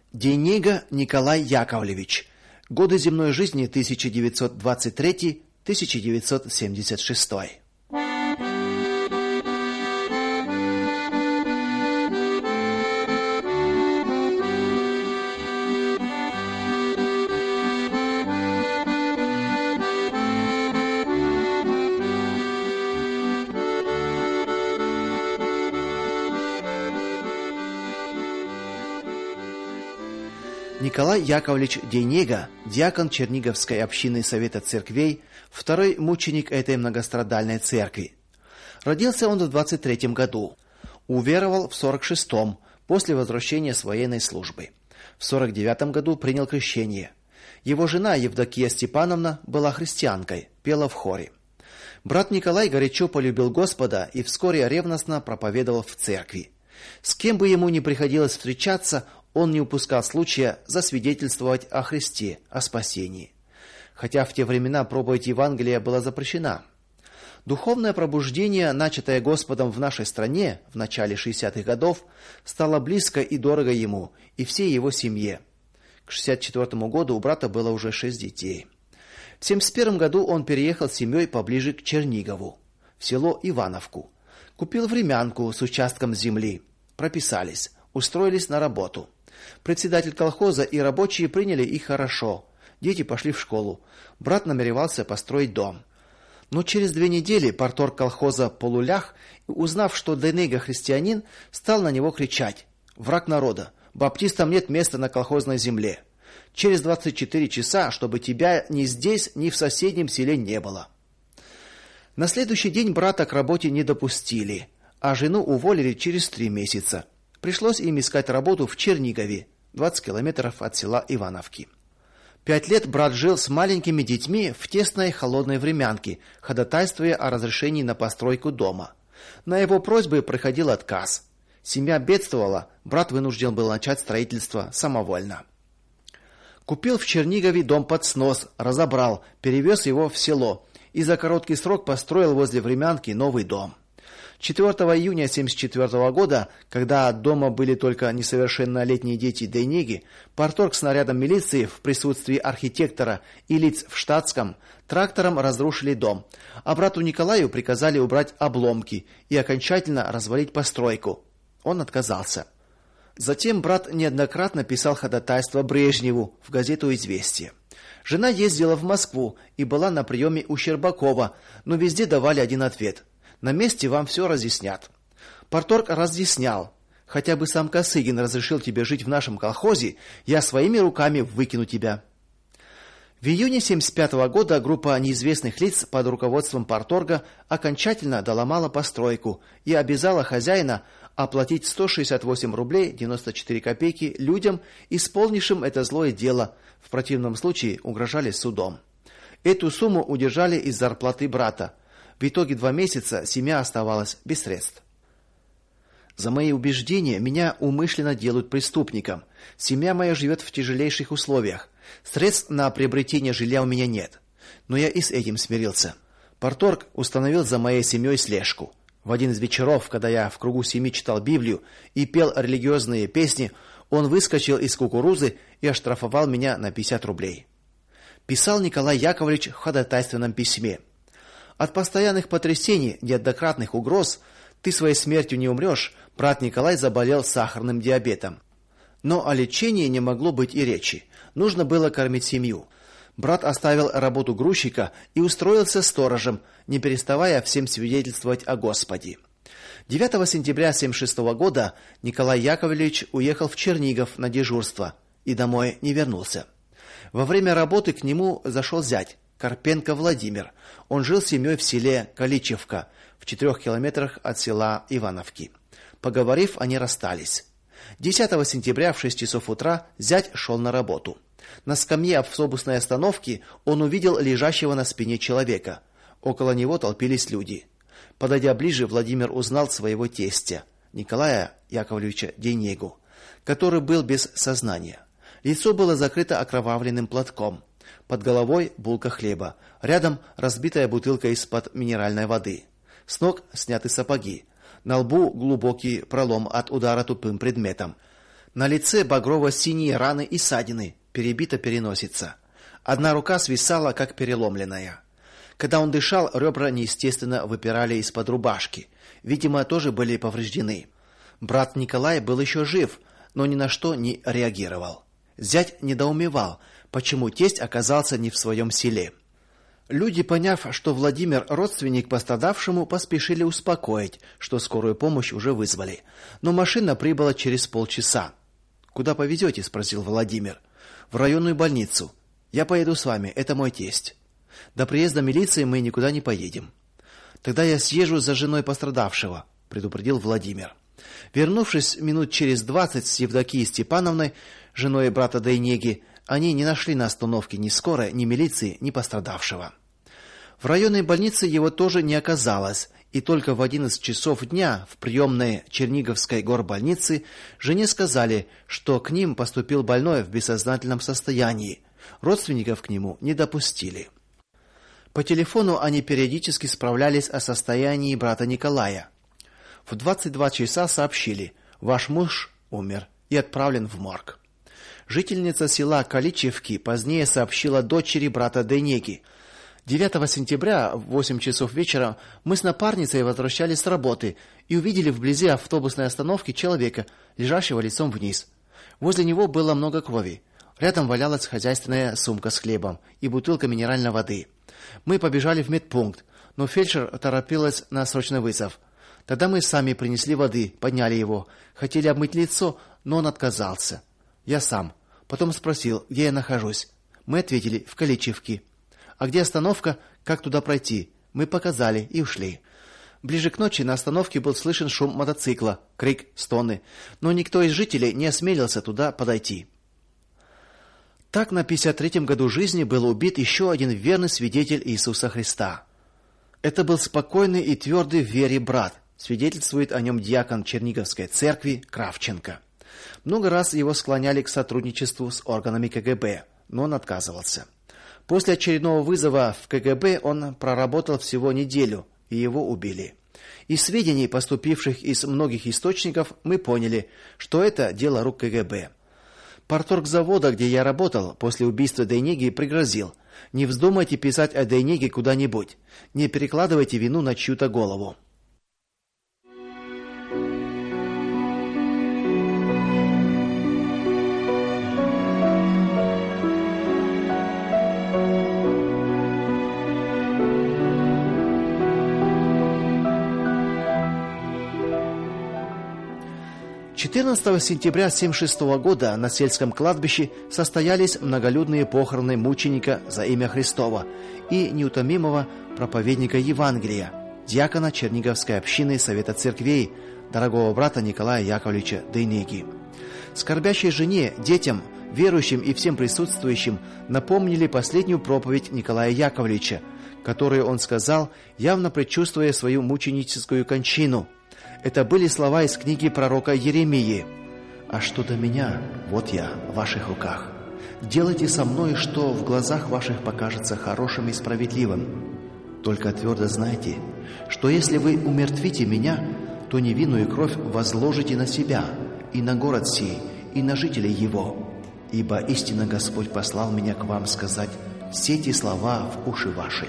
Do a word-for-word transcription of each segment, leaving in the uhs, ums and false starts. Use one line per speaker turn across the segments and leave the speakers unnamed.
Дейнега Николай Яковлевич. Годы земной жизни тысяча девятьсот двадцать третий — тысяча девятьсот семьдесят шестой. Николай Яковлевич Дейнега, диакон Черниговской общины Совета церквей, второй мученик этой многострадальной церкви. Родился он в двадцать третьем году. Уверовал в сорок шестом, после возвращения с военной службы. В сорок девятом году принял крещение. Его жена Евдокия Степановна была христианкой, пела в хоре. Брат Николай горячо полюбил Господа и вскоре ревностно проповедовал в церкви. С кем бы ему ни приходилось встречаться, он не упускал случая засвидетельствовать о Христе, о спасении. Хотя в те времена проповедь Евангелия была запрещена. Духовное пробуждение, начатое Господом в нашей стране в начале шестидесятых годов, стало близко и дорого ему и всей его семье. К шестьдесят четвёртому году у брата было уже шесть детей. В семьдесят первом году он переехал с семьей поближе к Чернигову, в село Ивановку. Купил времянку с участком земли. Прописались, устроились на работу. Председатель колхоза и рабочие приняли их хорошо. Дети пошли в школу. Брат намеревался построить дом. Но через две недели парторг колхоза Полулях, узнав, что Дейнега христианин, стал на него кричать: «Враг народа! Баптистам нет места на колхозной земле! Через двадцать четыре часа, чтобы тебя ни здесь, ни в соседнем селе не было!» На следующий день брата к работе не допустили, а жену уволили через три месяца. Пришлось им искать работу в Чернигове, двадцать километров от села Ивановки. Пять лет брат жил с маленькими детьми в тесной холодной времянке, ходатайствуя о разрешении на постройку дома. На его просьбы приходил отказ. Семья бедствовала, брат вынужден был начать строительство самовольно. Купил в Чернигове дом под снос, разобрал, перевез его в село и за короткий срок построил возле времянки новый дом. четвёртого июня семьдесят четвёртого года, когда от дома были только несовершеннолетние дети Дейнеги, парторг с нарядом милиции в присутствии архитектора и лиц в штатском трактором разрушили дом, а брату Николаю приказали убрать обломки и окончательно развалить постройку. Он отказался. Затем брат неоднократно писал ходатайство Брежневу в газету «Известия». Жена ездила в Москву и была на приеме у Щербакова, но везде давали один ответ: «На месте вам все разъяснят». Парторг разъяснял: «Хотя бы сам Косыгин разрешил тебе жить в нашем колхозе, я своими руками выкину тебя». В июне семьдесят пятого года группа неизвестных лиц под руководством парторга окончательно доломала постройку и обязала хозяина оплатить сто шестьдесят восемь рублей девяносто четыре копейки людям, исполнившим это злое дело, в противном случае угрожали судом. Эту сумму удержали из зарплаты брата. В итоге два месяца семья оставалась без средств. За мои убеждения меня умышленно делают преступником. Семья моя живет в тяжелейших условиях. Средств на приобретение жилья у меня нет. Но я и с этим смирился. Парторг установил за моей семьей слежку. В один из вечеров, когда я в кругу семьи читал Библию и пел религиозные песни, он выскочил из кукурузы и оштрафовал меня на пятьдесят рублей. Писал Николай Яковлевич в ходатайственном письме: «От постоянных потрясений, неоднократных угроз ты своей смертью не умрешь, брат Николай заболел сахарным диабетом». Но о лечении не могло быть и речи. Нужно было кормить семью. Брат оставил работу грузчика и устроился сторожем, не переставая всем свидетельствовать о Господе. девятого сентября семьдесят шестого года Николай Яковлевич уехал в Чернигов на дежурство и домой не вернулся. Во время работы к нему зашел зять, Карпенко Владимир. Он жил с семьей в селе Каличевка, в четырех километрах от села Ивановки. Поговорив, они расстались. десятого сентября в шесть часов утра зять шел на работу. На скамье автобусной остановки он увидел лежащего на спине человека. Около него толпились люди. Подойдя ближе, Владимир узнал своего тестя, Николая Яковлевича Дейнегу, который был без сознания. Лицо было закрыто окровавленным платком. Под головой булка хлеба, рядом разбитая бутылка из-под минеральной воды. С ног сняты сапоги. На лбу глубокий пролом от удара тупым предметом. На лице багрово-синие раны и ссадины, перебита переносица. Одна рука свисала, как переломленная. Когда он дышал, ребра неестественно выпирали из-под рубашки. Видимо, тоже были повреждены. Брат Николай был еще жив, но ни на что не реагировал. Зять недоумевал, почему тесть оказался не в своем селе. Люди, поняв, что Владимир родственник пострадавшему, поспешили успокоить, что скорую помощь уже вызвали. Но машина прибыла через полчаса. Куда повезете?» – спросил Владимир. В районную больницу. Я поеду с вами, это мой тесть. До приезда милиции мы никуда не поедем. Тогда я съезжу за женой пострадавшего, предупредил Владимир. Вернувшись минут через двадцать с Евдокией Степановной, женой брата Дейнеги, они не нашли на остановке ни скорой, ни милиции, ни пострадавшего. В районной больнице его тоже не оказалось, и только в одиннадцать часов дня в приемной Черниговской горбольницы жене сказали, что к ним поступил больной в бессознательном состоянии. Родственников к нему не допустили. По телефону они периодически справлялись о состоянии брата Николая. В двадцать два часа сообщили: "Ваш муж умер и отправлен в морг". Жительница села Каличевки позднее сообщила дочери брата Дейнеги: девятого сентября в восемь часов вечера мы с напарницей возвращались с работы и увидели вблизи автобусной остановки человека, лежащего лицом вниз. Возле него было много крови. Рядом валялась хозяйственная сумка с хлебом и бутылка минеральной воды. Мы побежали в медпункт, но фельдшер торопилась на срочный вызов. Тогда мы сами принесли воды, подняли его, хотели обмыть лицо, но он отказался. Я сам. Потом спросил, где я нахожусь. Мы ответили: в Каличевке. А где остановка, как туда пройти? Мы показали и ушли. Ближе к ночи на остановке был слышен шум мотоцикла, крик, стоны, но никто из жителей не осмелился туда подойти. Так на пятьдесят третьем году жизни был убит еще один верный свидетель Иисуса Христа. Это был спокойный и твердый в вере брат, свидетельствует о нем диакон Черниговской церкви Кравченко. Много раз его склоняли к сотрудничеству с органами ка гэ бэ, но он отказывался. После очередного вызова в ка гэ бэ он проработал всего неделю, и его убили. Из сведений, поступивших из многих источников, мы поняли, что это дело рук ка гэ бэ. Парторг завода, где я работал, после убийства Дейнеги пригрозил: "Не вздумайте писать о Дейнеге куда-нибудь, не перекладывайте вину на чью-то голову". четырнадцатого сентября тысяча девятьсот семьдесят шестого года на сельском кладбище состоялись многолюдные похороны мученика за имя Христово и неутомимого проповедника Евангелия, диакона Черниговской общины Совета церквей, дорогого брата Николая Яковлевича Дейнеги. Скорбящей жене, детям, верующим и всем присутствующим напомнили последнюю проповедь Николая Яковлевича, которую он сказал, явно предчувствуя свою мученическую кончину. Это были слова из книги пророка Иеремии: "А что до меня, вот я в ваших руках. Делайте со мной, что в глазах ваших покажется хорошим и справедливым. Только твердо знайте, что если вы умертвите меня, то невинную кровь возложите на себя, и на город сей, и на жителей его. Ибо истинно Господь послал меня к вам сказать все эти слова в уши ваши".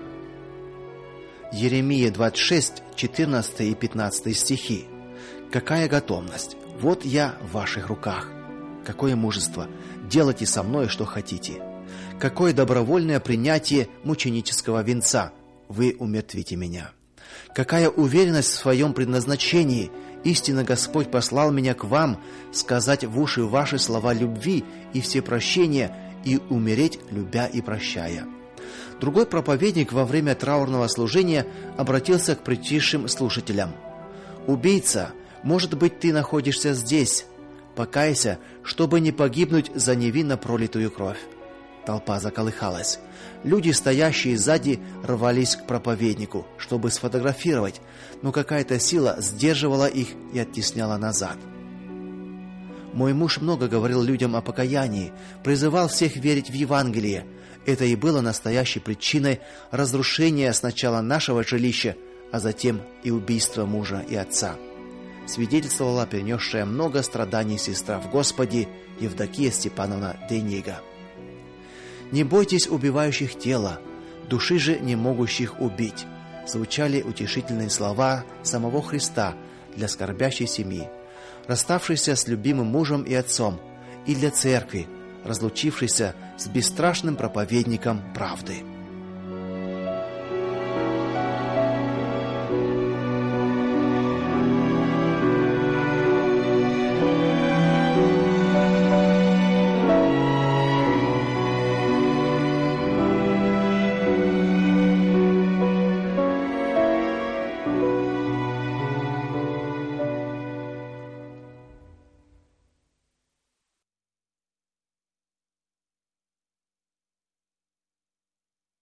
Иеремия двадцать шесть, четырнадцатый и пятнадцатый стихи. Какая готовность! Вот я в ваших руках. Какое мужество! Делайте со мной, что хотите. Какое добровольное принятие мученического венца! Вы умертвите меня. Какая уверенность в своем предназначении! Истинно Господь послал меня к вам сказать в уши ваши слова любви и всепрощения и умереть, любя и прощая. Другой проповедник во время траурного служения обратился к притихшим слушателям: "Убийца, может быть, ты находишься здесь. Покайся, чтобы не погибнуть за невинно пролитую кровь". Толпа заколыхалась. Люди, стоящие сзади, рвались к проповеднику, чтобы сфотографировать, но какая-то сила сдерживала их и оттесняла назад. Мой муж много говорил людям о покаянии, призывал всех верить в Евангелие. Это и было настоящей причиной разрушения сначала нашего жилища, а затем и убийства мужа и отца. свидетельствовала перенесшая много страданий сестра в Господе Евдокия Степановна Дейнега. «Не бойтесь убивающих тело, души же не могущих убить», звучали утешительные слова самого Христа для скорбящей семьи, расставшейся с любимым мужем и отцом, и для церкви, разлучившейся с бесстрашным проповедником правды.